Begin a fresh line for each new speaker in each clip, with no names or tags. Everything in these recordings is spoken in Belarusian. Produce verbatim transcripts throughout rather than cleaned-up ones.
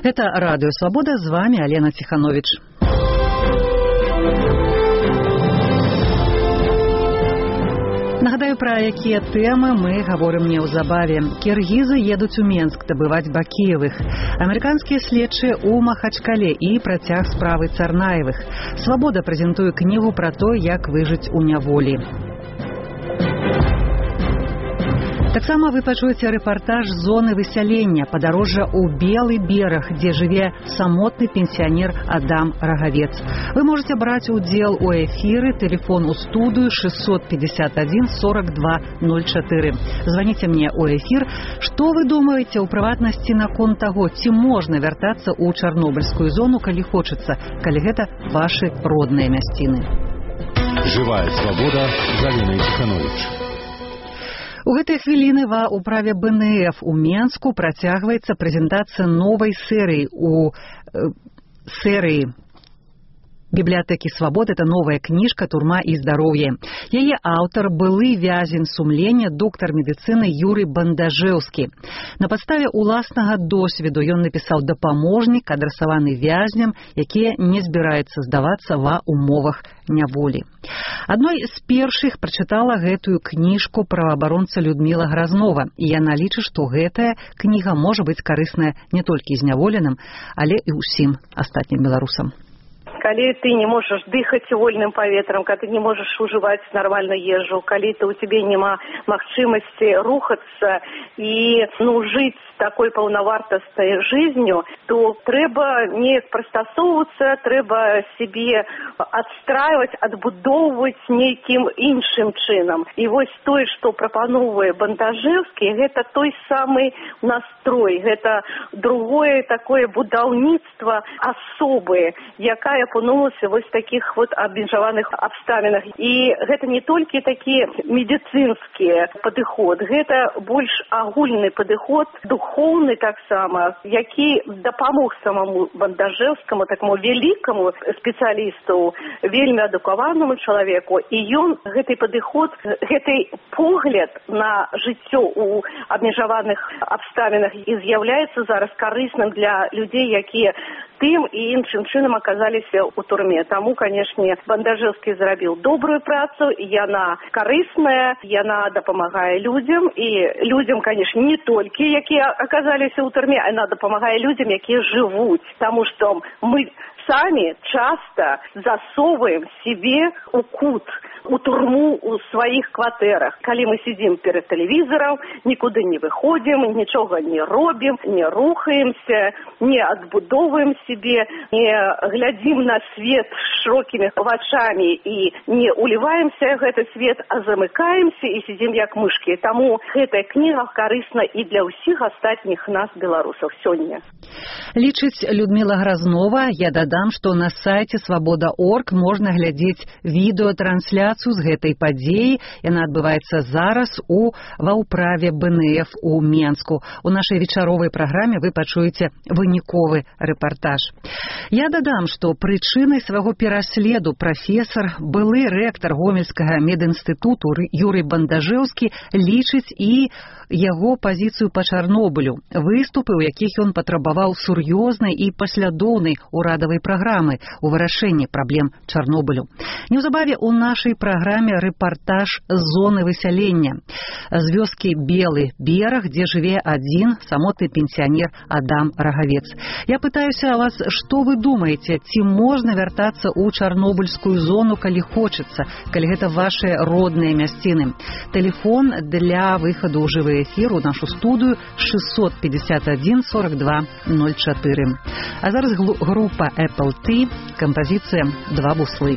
Это Радио Свобода, з вами Алена Тиханович. Нагадаю, пра якія тэмы мы гаворым неўзабаве. Кіргізы едуць у Менск дабываць Бакіевых. Амерыканскія следчыя ў Махачкале і працяг справы Царнаевых. Свабода прэзентуе кнігу пра то, як выжыць у няволі. Таксама вы пачуеце рэпартаж з зоны высялення, падарожжа ў Белы бераг, дзе жыве самотны пенсіянер Адам Рагавец. Вы можете браць удзел у эфіры, тэлефон у студыю шестьсот пятьдесят один сорок два ноль четыре. Звоните мне ў эфір. Што вы думаеце ў прыватнасці наконт таго, ці можна вяртацца ў чарнобыльскую зону, калі хочацца, калі гэта вашы родныя мясціны?
Жывая свабода з Аленай Тиханович.
У гэтыя хвіліны ва ўправе бэ эн эф у Менску працягваецца прэзентацыя новай серыі у э, серыі бібліятэкі Свабоды. Это новая кніжка «Турма і здароўе». Яе аўтар былы вязень сумлення, доктар медыцыны Юрый Бандажэўскі. На падставе уласнага досведу ён напісаў дапаможнік, адрасаваны вязням, якія не збіраюцца здавацца ва умовах няволі. Адной з першых прачытала гэтую кніжку праваабаронца Людміла Гразнова, і яна лічыць, што гэтая кніга можа быць карысная не толькі зняволеным, але і ўсім астатнім беларусам.
Калі ты не можаш дыхаць вольным паветрам, калі ты не можаш ужываць нармальную ежу, калі ты у цябе няма магчымасці рухацца і ну жыць такой паўнавартаснай жизнью, то трэба неяк прыстасоўвацца, трэба сябе адстрайваць, адбудоўваць нейкім іншым чынам. І вось тое, што прапановвае Бандажэўскі, гэта той самы настрой, гэта другое такое будаўніцтва асобы, якая апынулася вось такіх вот абмежаваных абставінах. І гэта не толькі такі медыцынскі падыход, гэта больш агульны падыход, духоўны таксама, які дапамог самому Бандажэўскаму, такому вялікаму спецыялісту, вельмі адукаванаму чалавеку. І ён гэты падыход, гэты погляд на жыццё ў абмежаваных абставінах і з'яўляецца зараз карысным для людзей, якія тым і іншым чынам аказаліся у турме. Таму, канешне, Бандажэўскі зрабіў добрую працу, яна карысная, яна дапамагае людзям, і людзям, канешне, не толькі, якія аказаліся ў турме, а яна дапамагае людзям, якія жывуць. Таму што мы самі часта засоўваем сябе ў кут, у турму ў сваіх кватэрах. Калі мы сидзім перед тэлевізарам, нікуды не выходзім, нічога не робім, не рухаемся, не адбудоўваем сябе, не глядзім на свет шырокімі вачамі і не уліваемся гэты свет, а замыкаемся і сидзім як мышкі. Таму гэтая кніга карысна і для ўсіх астатніх нас, беларусаў, сёння.
Лічыць Людміла Гразнова. Я дадам, што на сайце свабода точка орг можна глядзець відэатрансляцыю з гэтай падзеі. Яна адбываецца зараз у ва ўправе бэ эн эф у Менску. У нашай вечаровай праграме вы пачуеце выніковы рэпартаж. Я дадам, што прычынай свайго пераследу прафесар, былы рэктар Гомельскага медінстытуту Юрый Бандажэўскі лічыць і яго пазіцыю па Чарнобылю, выступы, у якіх ён патрабаваў сур'ёзнай і паслядоўнай урадавай праграмы ў вырашэнні праблем Чарнобылю. Неўзабаве у нашай праграме рэпартаж з зоны высялення, з вёскі Белы бераг, дзе жыве адзін самотны пенсіянер Адам Рагавец. Я пытаюся вас, што вы думаеце, ці можна вяртацца ў чарнобыльскую зону, калі хочацца, калі гэта ваши родныя мясціны. Тэлефон для выхаду ў жывы эфір у нашу студыю шестьсот пятьдесят один сорок два ноль четыре. А зараз група Apple T, композиция «Два буслы».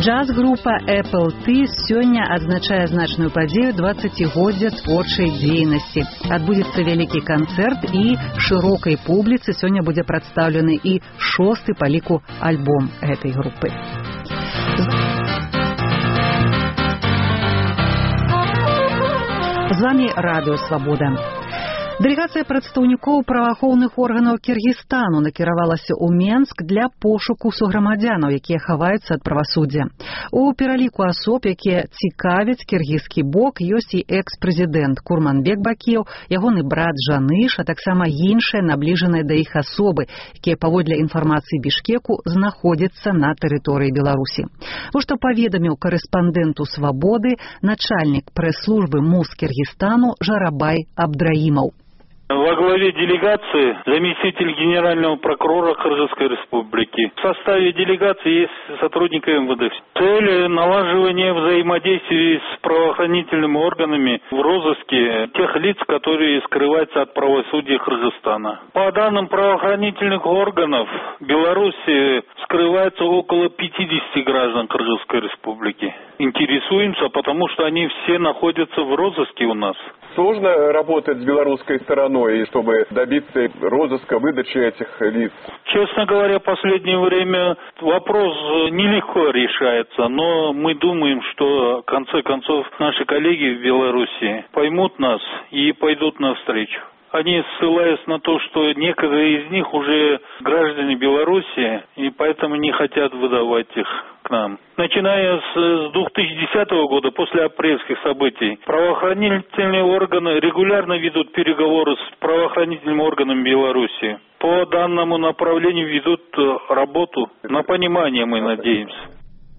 Джаз-група Apple Tea сёння адзначае значную падзею дваццацігоддзя творчай дзейнасці. Адбудзецца вялікі канцэрт і шырокай публіцы сёння будзе прадстаўлены і шосты па ліку альбом гэтай групы. З вами Радыё Свабода. Дэлегацыя прадстаўнікоў праваахоўных органаў Кіргізстану накіравалася ў Менск для пошуку суграмадзянаў, якія хаваюцца ад правасуддзя. У пераліку асоб, якія цікавяць кіргізскі бок, ёсць і экс-прэзідэнт Курманбек Бакіеў, ягоны брат Жаныш, а таксама іншыя набліжаныя да іх асобы, якія паводле інфармацыі Бішкеку знаходзяцца на тэрыторыі Беларусі. Вось што паведаміў корэспандэнту Свабоды начальнік прэс-службы МУЗ Кіргізстану Жарабай Абдраимов.
Во главе делегации заместитель генерального прокурора Кыргызской республики. В составе делегации есть сотрудники МВД. Цель налаживания взаимодействия с правоохранительными органами в розыске тех лиц, которые скрываются от правосудия Кыргызстана. По данным правоохранительных органов, в Беларуси скрывается около пятидесяти граждан Кыргызской республики. Интересуемся, потому что они все находятся в розыске у нас.
Сложно работать с белорусской стороной, чтобы добиться розыска, выдачи этих лиц?
Честно говоря, в последнее время вопрос нелегко решается, но мы думаем, что в конце концов наши коллеги в Беларуси поймут нас и пойдут навстречу. Они ссылаются на то, что некоторые из них уже граждане Беларуси, и поэтому не хотят выдавать их к нам. Начиная с две тысячи десятого года, после апрельских событий, правоохранительные органы регулярно ведут переговоры с правоохранительными органами Беларуси. По данному направлению ведут работу. На понимание мы надеемся.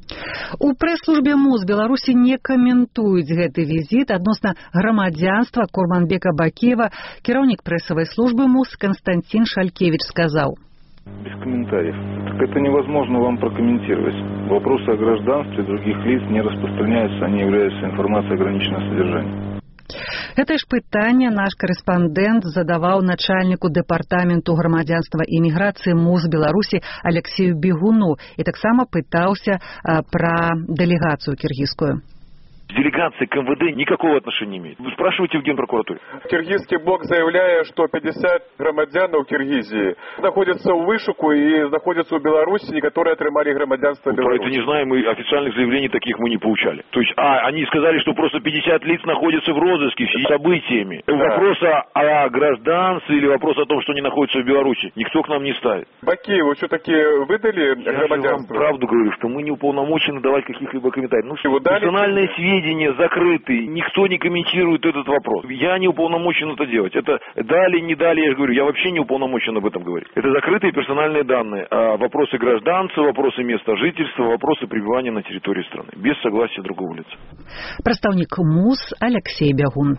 У прэс-службе МУЗ Беларусі не каментуюць гэты візіт адносна грамадзянства Курманбека Бакіева. Кіраўнік прэсавай службы МУЗ Константин Шалькевич сказаў:
Без комментариев. Так это невозможно вам прокомментировать. Вопросы о гражданстве других лиц не распространяются, они являются информацией ограниченного содержания.
Гэта ж пытанне наш корэспандэнт задаваў начальніку дэпартаменту грамадзянства і міграцыі МУЗ Беларусі Алексею Бегуну і таксама пытаўся пра дэлегацыю кіргізскую.
Делегация к МВД никакого отношения не имеет. Вы спрашиваете в Генпрокуратуре.
Киргизский блок заявляет, что пятьдесят громадян в Киргизии находятся в вышуку и находятся в Беларуси, которые отримали громадянство
ну,
Беларуси.
Про это не знаем, и официальных заявлений таких мы не получали. То есть, а, они сказали, что просто пятьдесят лиц находятся в розыске с событиями. Да. Вопроса о гражданстве или вопрос о том, что они находятся в Беларуси, никто к нам не ставит.
Бакиеву все-таки выдали
Я
громадянство?
Я вам правду говорю, что мы не уполномочены давать каких-либо комментариев. Ну, что, персональные сведения закрыты, никто не комментирует этот вопрос. Я не уполномочен это делать. Это дали, не дали, я же говорю, я вообще не уполномочен об этом говорить. Это закрытые персональные данные. А вопросы гражданства, вопросы места жительства, вопросы пребывания на территории страны. Без согласия другого лица.
Прадстаўнік МУЗ Алексей Бягун.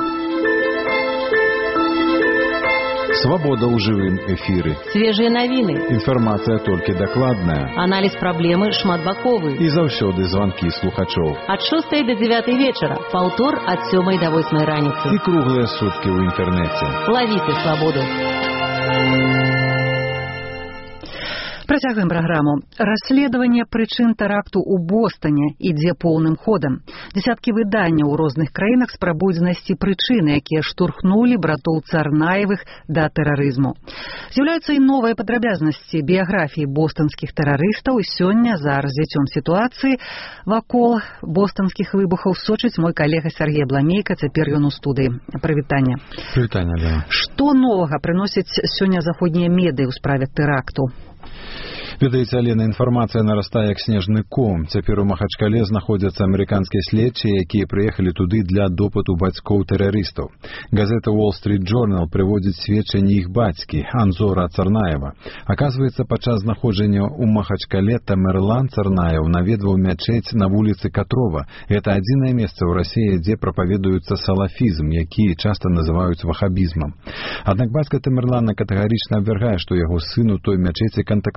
Свабода ў жывым эфіры.
Свежыя навіны.
Інфармацыя толькі дакладная.
Аналіз праблемы шматбаковы.
І заўсёды званкі слухачоў.
Ад шостай да дзявятай вечара. Паўтор ад сёмай да восьмай раніцы.
І круглыя суткі ў інтэрнэце.
Лавіце свабоду.
Працягваем праграму. Расследаванне прычын тэракту ў Бостоне ідзе поўным ходам. Дзесяткі выданняў у розных краінах спрабуюць знайсці прычыны, якія штурхнулі братоў Царнаевых да тэрарызму. З'яўляюцца і новыя падрабязнасці біяграфіі бостонскіх тэрарыстаў, і сёння за развіццём сітуацыі вакол бостонскіх выбухаў сочыць мой калега Сергей Бламейка, цяпер ён у студыі. Прывітанне.
Прывітанне, Лена.
Што новага прыносяць сёння заходнія медыі ў справе тэракту?
Ведаеце, Алена, інфармацыя нарастае як снежны ком. Цяпер у Махачкале знаходзяцца амерыканскія следчыя, якія прыехалі туды для допыту бацькоў тэрарыстаў. Газета Wall Street Journal прыводзіць сведчанні іх бацькі, Анзора Царнаева. Аказваецца, падчас знаходжання ў Махачкале Тамерлан Царнаев наведваў мячэць на вуліцы Катрова. Гэта адзінае месца ў Расіі, дзе прапаведуецца салафізм, які часта называюць вахабізмам. Аднак бацька Тамерлана катэгарычна абвяргае, што яго сын у той мячэці кантактаваў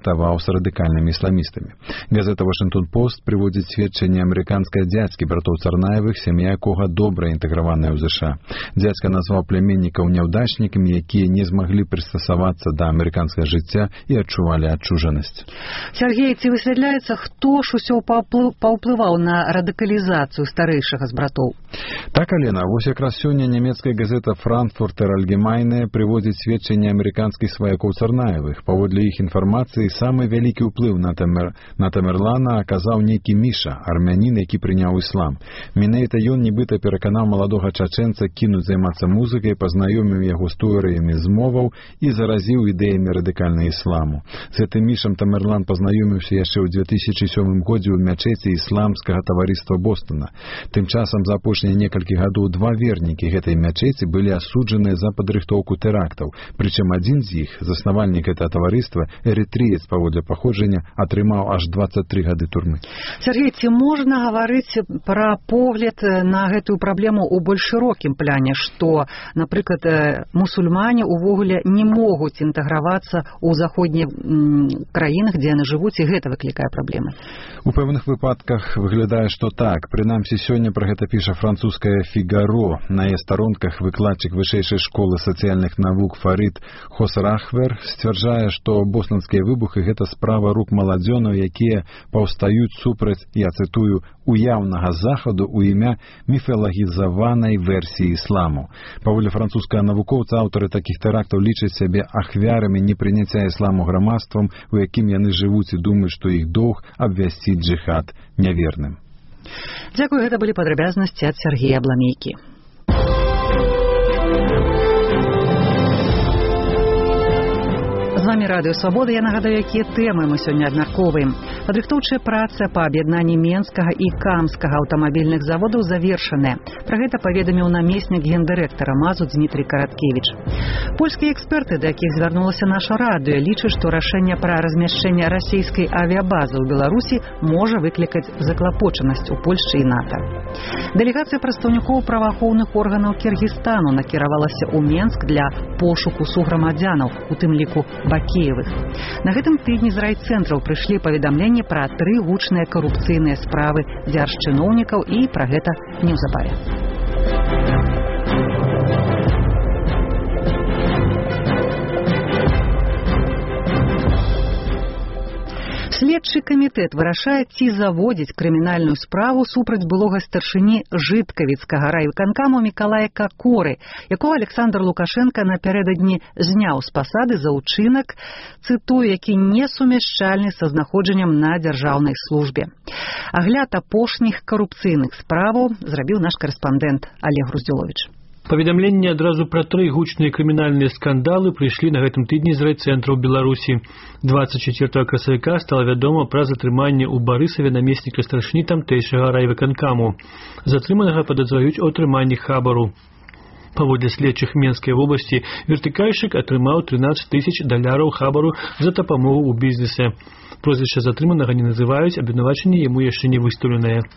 с радыкальнымі ісламістамі. Газета «Вашингтон-Пост» прыводзіць сведчанне амерыканскага дзядзькі братоў Царнаевых, сям'я якога добра інтэграваная ў ЗША. Дзядзька назваў племяннікаў няўдачнікамі, якія не змаглі прыстасавацца да амерыканскага жыцця і адчувалі адчужанасць.
Сергей, ці высвятляецца, хто ж усё паўплываў на радыкалізацыю старэйшага з братоў?
Так, Алена, вось якраз сёння нямецкая газета «Франкфуртер Альгемайне» прыводзіць сведчанне амерыканскіх сваякоў Царнаевых. Паводле іх інфармацыі, самы вялікі ўплыў на, Тамер... на Тамерлана аказаў нейкі Міша, армянін, які прыняў іслам. Менавіта ён нібыта пераканаў маладога чачэнца кінуць займацца музыкай, пазнаёміў яго з тэорыямі змоваў і заразіў ідэямі радыкальнага ісламу. З гэтым Мішам Тамерлан пазнаёміўся яшчэ ў дзве тысячы сёмым годзе ў мячэці ісламскага таварыства Бостона. Тым часам за апошнія некалькі гадоў два вернікі гэтай мячэці былі асуджаныя за падрыхтоўку тэрактаў. Прычым адзін з іх, заснавальнік гэтага таварыства, эрытрыец паводле паходжання, атрымаў аж дваццаць тры гады турмы.
Сергей, ці можна гаварыць пра погляд на гэтую праблему ў больш шырокім пляне, што, напрыклад, мусульмане ўвогуле не могуць інтэгравацца ў заходніх краінах, дзе яны жывуць, і гэта выклікае праблемы?
У пэўных выпадках выглядае, што так. Прынамсі, сёння пра гэта піша французскае «Фігаро». На яе старонках выкладчык вышэйшай школы сацыяльных навук Фарид Хосрахвер сцвярджае, што боснанскія выбухі – гэта справа рук маладзёнаў, якія паўстаюць супраць, я цытую, уяўнага захаду ў імя міфалагізаванай версіі ісламу. Паводле французскага навукоўца, аўтары такіх тэрактаў лічаць сябе ахвярамі непрыняцця ісламу грамадствам, у якім яны жывуць і думаюць, што іх доўг абвясціць джыхад няверным.
Дзякую, гэта былі падрабязнасці ад Сергея Бламейкі. З вами Радыё Свабода. Я нагадаю, якія тэмы мы сёння абмяркоўваем. Падрыхтоўчая праца па аб'яднанні Менскага і Камскага аўтамабільных заводаў завершаная. Пра гэта паведаміў намеснік гендырэктара МАЗу Дмітрий Караткевіч. Польскія эксперты, да якіх звярнулася наша радыё, лічаць, што рашэнне пра размяшчэнне расійскай авіябазы ў Беларусі можа выклікаць заклапочанасць у Польшчы і НАТО. Дэлегацыя прадстаўнікоў праваахоўных органаў Кіргізстану накіравалася ў Менск для пошуку суграмадзянаў, у тым ліку Бакеевых. На гэтым тыдні з райцэнтраў прыйшлі паведамленні пра тры гучныя карупцыйныя справы дзяржчыноўнікаў, і пра гэта неўзабаве. Следчы камітэт вырашае, ці заводзіць крымінальную справу супраць былога старшыні Жыткавіцкага райвыканкаму Мікалая Какоры, якога Александр Лукашенко напярэдадні зняў з пасады за ўчынак, цытую, які не сумяшчальны са знаходжаннем на дзяржаўнай службе. Агляд апошніх карупцыйных справаў зрабіў наш карэспандэнт Олег Груздзіловіч.
Паведамленні адразу пра тры гучныя крымінальныя скандалы прыйшлі на гэтым тыдні з райцэнтраў Беларусі. дваццаць чацвёртага красавіка стала вядома пра затрыманне ў Барысаве намесніка старшыні тамтэйшага райвыканкаму. Затрыманага падазраюць у атрыманні хабару. Паводле следчых Менскай вобласці, вертыкальшчык атрымаў трынаццаць тысяч даляраў хабару за дапамогу ў бізнесе. Прозвішча затрыманага не называюць, абвінавачанне яму яшчэ не выстаўленае.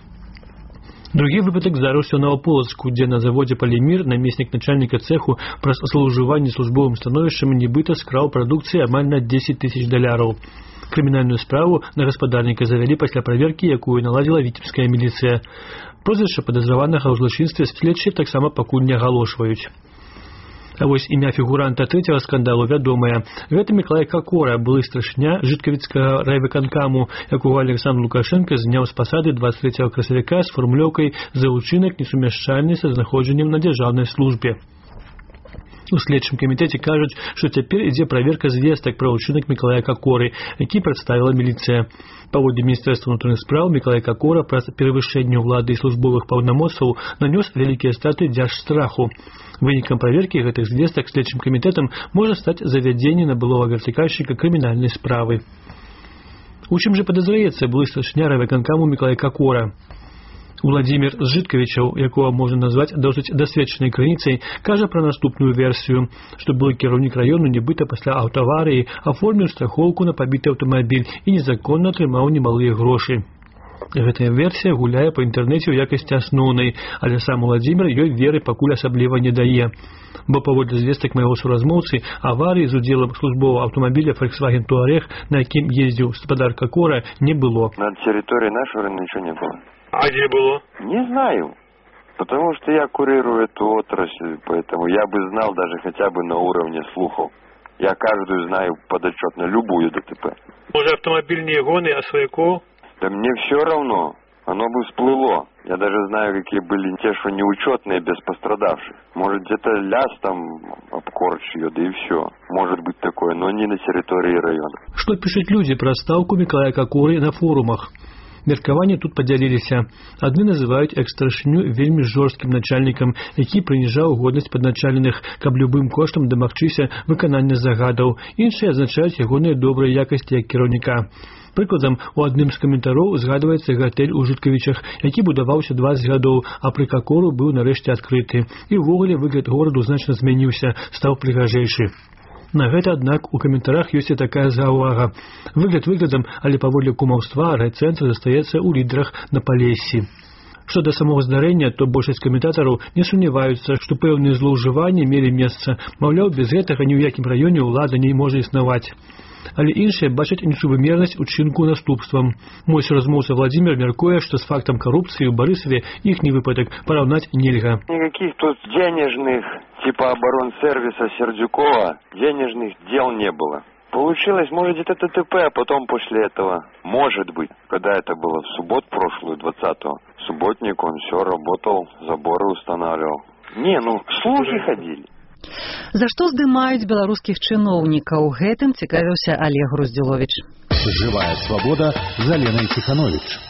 Другі выпадак здарыўся ў Новаполацку, дзе на заводзе «Палімір» намеснік начальніка цэху праз злоўжыванне службовым становішчам нібыта скраў прадукцыі амаль на дзесяць тысяч даляраў. Крымінальную справу на гаспадарніка завялі пасля праверкі, якую наладзіла віцебская міліцыя. Прозвішча падазраванага ў злачынстве следчыя таксама пакуль не агалошваюць. А вось імя фігуранта трэцяга скандалу вядомае. Гэта Мікалай Какора, былы старшыня Жыткавіцкага райвыканкаму, якога Александр Лукашенко зняў з пасады дваццаць трэцяга красавіка з фармулёўкай за ўчынак несумяшчальны са знаходжаннем на дзяржаўнай службе. У следчым камітэце кажуць, што цяпер ідзе праверка звестак пра ўчынак Мікалая Какоры, які прадставіла міліцыя. Паводле Міністэрства ўнутраных спраў, Мікалай Какора праз перавышэнне ўлады і службовых паўнамоцтваў нанёс вялікія страты дзяржстраху. Вынікам праверкі гэтых звестак следчым камітэтам можа стаць завядзенне на былога вертыкальшчыка крымінальнай справы. У чым жа падазраецца былы старшыня райвыканкаму Мікалай Какора? Владзімір Жыткавічаў, якога можна назваць досыць дасведчанай крыніцай, кажа пра наступную версію, што былы кіраўнік раёну нібыта пасля аўтаварыі аформіў страхоўку на пабіты аўтамабіль і незаконна атрымаў немалыя грошы. Гэтая версія гуляе па інтэрнэце ў якасці асноўнай, але сам Уладзімір ёй веры пакуль асабліва не дае. Бо паводле звестак майго суразмоўцы, аварыі з удзелам службового аўтамабіля Volkswagen Touareg, на якім ездзіў гаспадар Кокора, не было.
На территории нашего района ничего не было.
А где было?
Не знаю. Потому что я курирую эту отрасль, поэтому я бы знал даже хотя бы на уровне слухов. Я каждую знаю подотчетно, любую ДТП.
Может, автомобиль не егоны, а свояков?
Да мне все равно. Оно бы всплыло. Я даже знаю, какие были те, что неучетные, без пострадавших. Может, где-то ляз там обкорч ее, да и все. Может быть такое, но не на территории района.
Что пишут люди про отставку Миколая Кокоры на форумах? Меркаванне тут падзяліліся. Адны называюць экс-старшыню вельмі жорсткім начальнікам, які прыніжаў годнасць падначаленых, каб любым коштам дамагчыся выканання загадаў. Іншыя адзначаюць ягоныя добрыя якасці як кіраўніка. Прыкладам, у адным з каментароў згадваецца гатэль у Жыткавічах, які будаваўся дваццаць гадоў, а пры Кокору быў нарэшце адкрыты. І ўвогуле выгляд гораду значна змяніўся, стаў прыгажэйшы. На гэта, аднак, у каментарах ёсць і такая заўвага. Выгляд выглядам, але паводле кумаўства райцэнтр застаецца ў лідарах на Палессі. Што да самого здарэння, то большасць каментатараў не сумняваюцца, што пэўныя злоўжыванні мелі месца. Маўляў, без гэтага ні ў якім раёне ўлада не можа існаваць. Але іншыя бачаць несувымернасць учынку наступствам. Мой суразмоўца Владзімір мяркуе, што з фактам карупцыі ў Барысаве іхні выпадак параўнаць нельга.
Никаких тут денежных, типа оборонсервиса Сердюкова, денежных дел не было. Получилось, может, где-то ТТП, а потом после этого, может быть, когда это было в субботу прошлую, двадцатого, субботник, он все работал, заборы устанавливал. Не, ну, слухи ходили.
За што здымаюць беларускіх чыноўнікаў? Гэтым цікавіўся Олег Груздзіловіч.
Жывая свабода з Аленай Ціхановіч.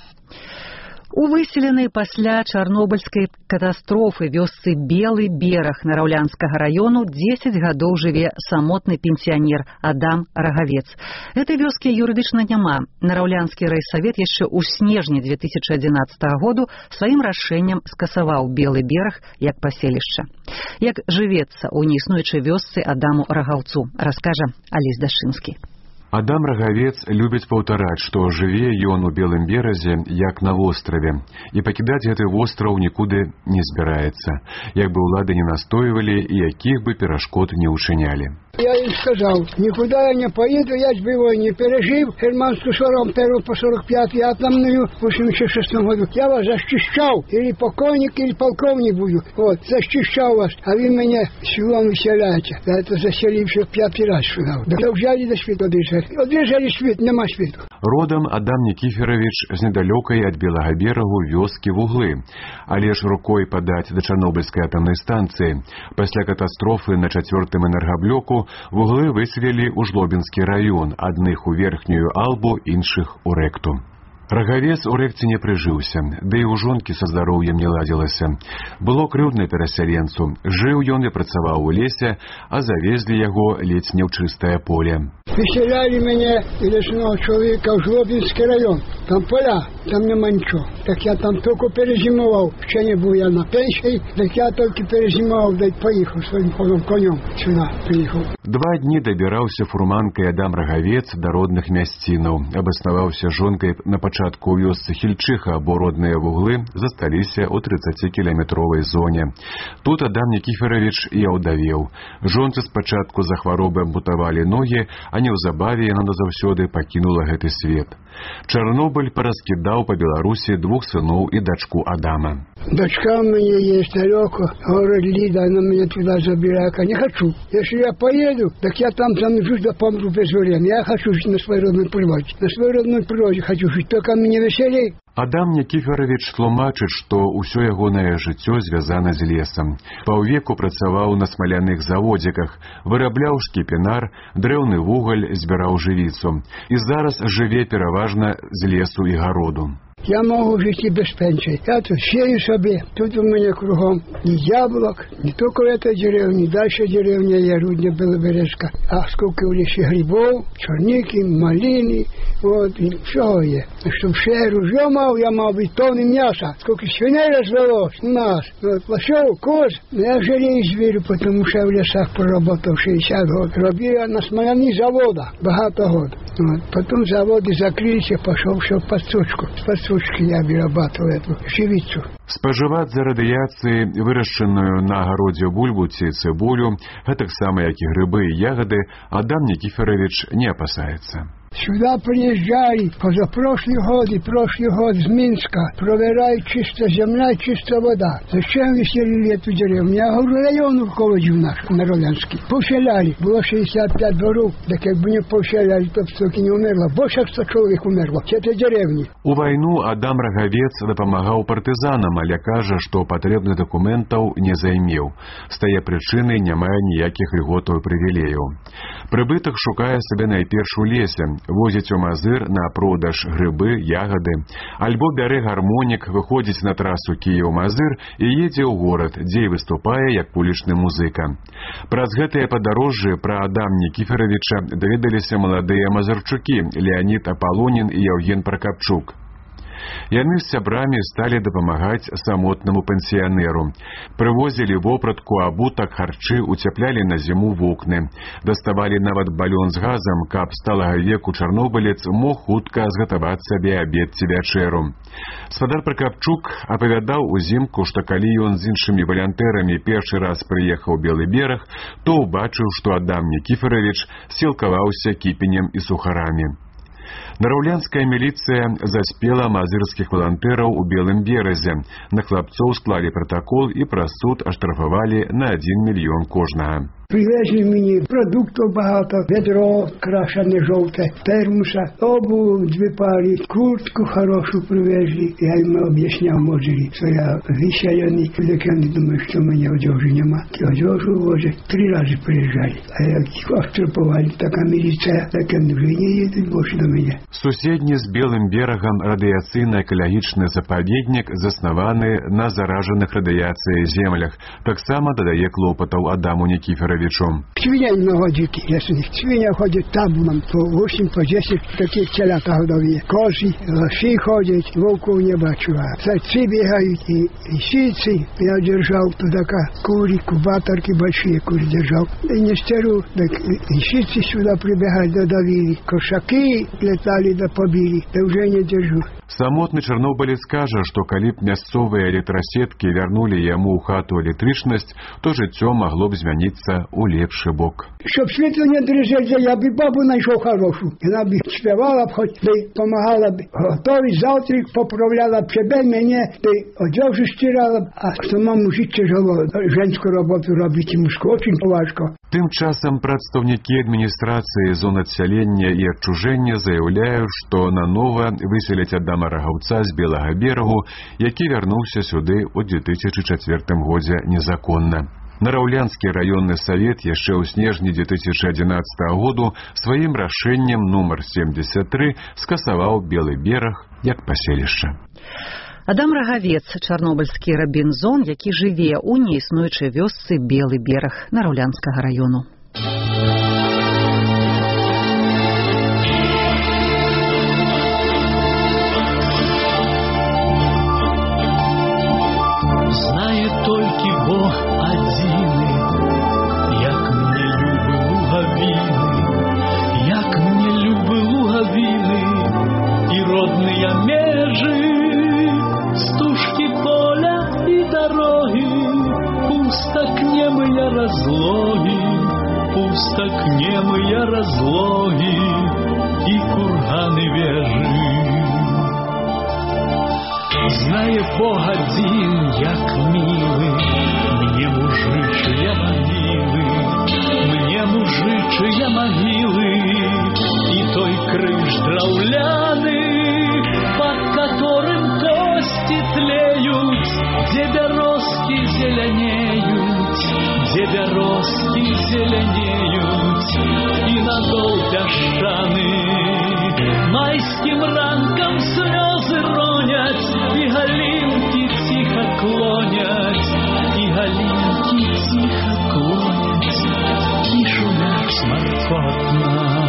У выселенай пасля чарнобыльскай катастрофы вёсцы Белы бераг Нараўлянскага раёну дзесяць гадоў жыве самотны пенсіянер Адам Рагавец. Гэтай вёскі юрыдычна няма. Нараўлянскі райсавет яшчэ ў снежні две тысячы адзінаццатага году сваім рашэннем скасаваў Белы бераг як паселішча. Як жывецца ў неіснуючай вёсцы Адаму Рагаўцу, раскажа Алесь Дашынскі.
Адам Рагавец любіць паўтараць, што жыве ён у Белым беразе, як на востраве, і пакідаць гэты востраў нікуды не збіраецца, як бы ўлады не настойвалі і якіх бы перашкод не ўчынялі.
Я им сказал, никуда я не поеду, я бы его не пережил. Германскую сорок первую по сорок пятую атомную в восемьдесят шестом году. Я вас защищал, или покойник, или полковник буду. Вот, защищал вас, а вы меня силом выселяете. Да это заселивших пятый раз сюда. Да взяли до света одрезали. Одрезали свет, нема свету.
Родам Адам Никифорович з недалёкай ад Белага берагу вёскі Вуглы, але ж рукой падаць да Чарнобыльскай атамнай станцыі. Пасля катастрофы на чацвёртым энергаблоку Вуглы выселілі ў Жлобінскі раён, адных у верхнюю Албу, іншых у Рэкту. Рагавец у Рэкце не прыжыўся, да і ў жонкі са здароўем не ладзілася. Было крыўдна перасяленцу. Жыў ён і працаваў у лесе, а завезлі яго ледзь не ў чыстае поле.
Выселяли меня и лесного человека в Жлобинский район. Там поля, там нема ничего. Так я там только перезимовал. Еще не был я на пенсии, так я только перезимовал, да и поехал своим ходом конем сюда приехал.
Два дні дабіраўся фурманкай Адам Рагавец да родных мясцінаў. Абаснаваўся жонкай на пачатку ў вёсцы Хільчыха, бо родныя Вуглы засталіся ў трыццацікіляметровай зоне. Тут Адам Никифорович і аўдавеў. Жонцы спачатку за хваробы ампутавалі ногі, а неўзабаве яна назаўсёды пакінула гэты свет. Чарнобыль параскідаў па Беларусі двух сыноў і дачку Адама.
Дочка у меня есть далеко, город Лида, она меня туда забирает. Я не хочу. Если я поеду, так я там замнужусь, да помру без времени. Я хочу жить на своей родной природе. На своей родной природе хочу жить, только мне веселей.
Адам Никифорович тлумачыць, што ўсё ягонае жыццё звязана з лесам. Паўвеку працаваў на смаляных заводзіках, вырабляў шкіпінар, дрэўны вугаль, збіраў жывіцу. І зараз жыве пераважна з лесу і гароду.
Я можу жити без пенсії. Я тут сею собі, тут у мене кругом ні яблок, не тільки в цій деревні, далі деревня є, Рудня, Белобережка, а скільки в лісі грибів, чорники, малини, от, і всього є. Щоб ще ружьо мав, я мав і тонни м'яса, скільки свиней розвелось у нас. От, лошов, коз, я жалію звірю, тому що я в лісах проработав шістдесят років. Робив я на смоляних заводах багато років. От, потім заводи закрилися, пішов ще в пастушку. З пастушки я вирабатував эту живицю.
Спажываць за радыяцыі вырашчаную на агародзе бульбу ці цыбулю, гэтак сама, як і грыбы і ягады, Адам Никифорович не опасаецца.
Сюда приезжали позапрошлый год и прошлый год из Минска, проверяют чисто земля и чисто вода. Зачем вы селили эту деревню? Я говорю, район руководил наш, Народянский. Поселяли. Было шестьдесят пять дворов. Да как бы не поселяли, то столько не умерло. Больше ста человек умерло. С этой деревни.
У войну Адам Рагавец дапамагаў партызанам, але кажа, што патрэбных дакументаў не займеў. З тае прычыны не мае ніякіх льготаў і прывілеяў. Прыбытак шукае сабе найперш у лесе. Возіць у Мазыр на продаж грыбы, ягады, альбо бярэ гармонік, выходзіць на трасу Кіеў-Мазыр і едзе ў горад, дзе і выступае як вулічны музыка. Праз гэтыя падарожжы пра Адама Никифоровича даведаліся маладыя мазырчукі Леонид Аполлонин і Евген Прокопчук. Яны з сябрамі сталі дапамагаць самотнаму пенсіянеру. Прывозілі вопратку, абутак, харчы, уцяплялі на зіму вокны. Даставалі нават балён з газам, каб сталага веку чарнобылец мог хутка згатаваць сабе абед ці вячэру. Спадар Прокопчук апавядаў узімку, што калі ён з іншымі валянтэрамі першы раз прыехаў у Белы бераг, то ўбачыў, што Адам Никифорович сілкаваўся кіпенем і сухарамі. Нараўлянская міліцыя заспела мазырскіх валантэраў у Белым беразе. На хлапцоў склалі протакол і праз суд аштрафавалі на адзін мільён кожнага.
Привезли мені продуктів багато, ведро крашене жовте, термоса, обувь дві пари, куртку хорошу привезли. Я їм об'ясняв мозирі, що я висяяний, так я не думаю, що мені одежі нема. Одежу возять, три рази приїжджали. А як оштрафували, така міліція, так я вже не їдуть більше до мене.
Суседні з Белым берагам радыяцыйна-экалагічны запаведнік заснаваны на заражаных радыяцыяй землях. Таксама дадае клопатаў Адаму Никифоровичу.
Свиней много диких лесных. Свинья ходят табуном по восемь, по десять, такие телята годовые. Козы, лоши ходят, волков не бачу. Зайцы бегают и лисицы. Я держал туда кури, кубаторки большие кури держал. И не стеру, так лисицы сюда прибегали, додавили. Кошаки летали, да побили. Да уже не держу.
Самотны чарнобылец кажа, што калі б мясцовыя электрасеткі вярнулі яму ў хату электрычнасць, то жыццё магло б змяніцца ў лепшы бок.
Чтоб светло не дрыжаць, я бы бабу найшоў хорошую. Яна б спявала б, хоць бы помагала б готовить завтрак, поправляла б себе, мяне бы одежу стирала б, а самому жить тяжело. Женскую работу робить мужскую очень важко.
Тым часам прадстаўнікі адміністрацыі зон адсялення і адчужэння заяўляюць, што нанова выселяць Адама Рагаўца з Белага берагу, які вярнуўся сюды ў две тысячы чацвёртым годзе незаконна. Нараўлянскі раённы савет яшчэ ў снежні две тысячы адзінаццатага году сваім рашэннем нумар семьдесят три скасаваў Белы бераг як паселішча.
Адам Рагавец, чарнобыльскі Робінзон, які жыве ў неіснуючай вёсцы Белы бераг Нараўлянскага раёну.
Знае толькі Бог адзіны, як мне любы лугавіны, як мне любы лугавіны і родныя межы, стужкі поля і дарогі, пустакнемыя разлогі, пустакнемыя разлогі і курганы вежы. Знае Бог адзін, як мілы, мне мужычыя магілы, мне мужычыя магілы, і той крыж драўляны, под которым кости тлеют, где бярозки зеленеют, где бярозки зеленеют, и надол пясчаны майским ранком слезы ронять, и галинки тихо клонять, и галинки тихо клонять, и шумят смаркотно.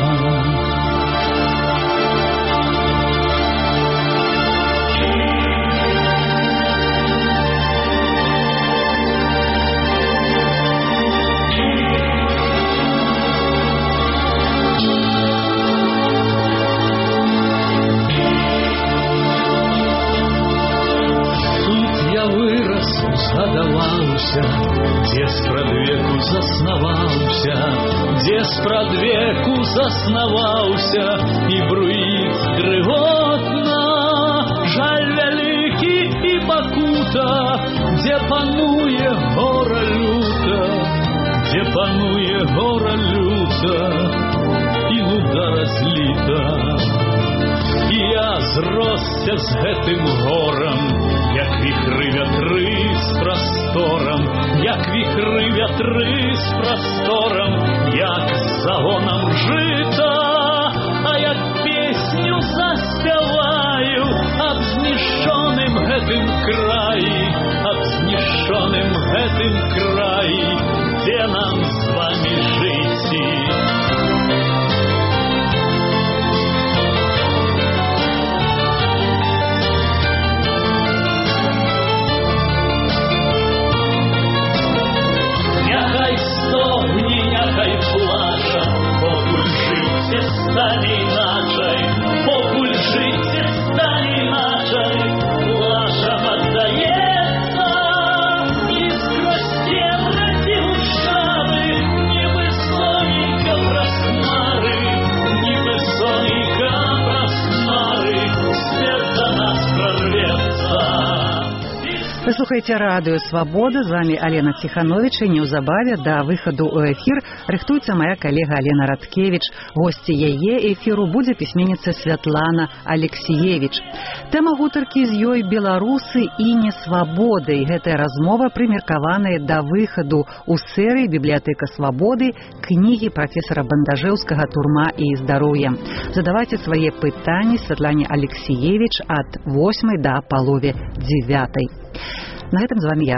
Задаваўся, дзе спрадвеку заснаваўся, дзе спрадвеку заснаваўся, і бруіць дрыготна, жаль вялікі і пакута, дзе пануе гора люта, дзе пануе гора люта, і нуда разліта. І я зросся з гэтым горам, як віхры вятры з прасторам, як віхры вятры з прасторам, як з загонам жыта, а як песню заспяваю аб знішчоным гэтым краі, аб знішчоным гэтым краі, дзе нам з вамі жыць. Няхай плача, покуль жыццё стане іначай, покуль жыццё стане іначай, плачам аддаецца, і скрозь цемра ці гушчавы, нібы сонейка праз хмары, нібы сонейка праз хмары, свет да нас прорвецца.
Вы слухаеце радыё «Свабода», з вами Алена Ціхановіч, і неўзабаве да выхаду ў эфір рыхтуецца мая калега Алена Радкевіч. Госці яе эфіру будзе пісьменніца Святлана Алексіевіч. Тэма гутаркі з ёй беларусы і несвабоды, і гэтая размова прымеркаваная да выхаду ў серыі «Бібліятэка свабоды» кнігі прафесара Бандажэўскага «Турма і здароўе». Задавайце свае пытанні Святлане Алексіевіч ад восьмай да палове дзевятай. На этом с вами я,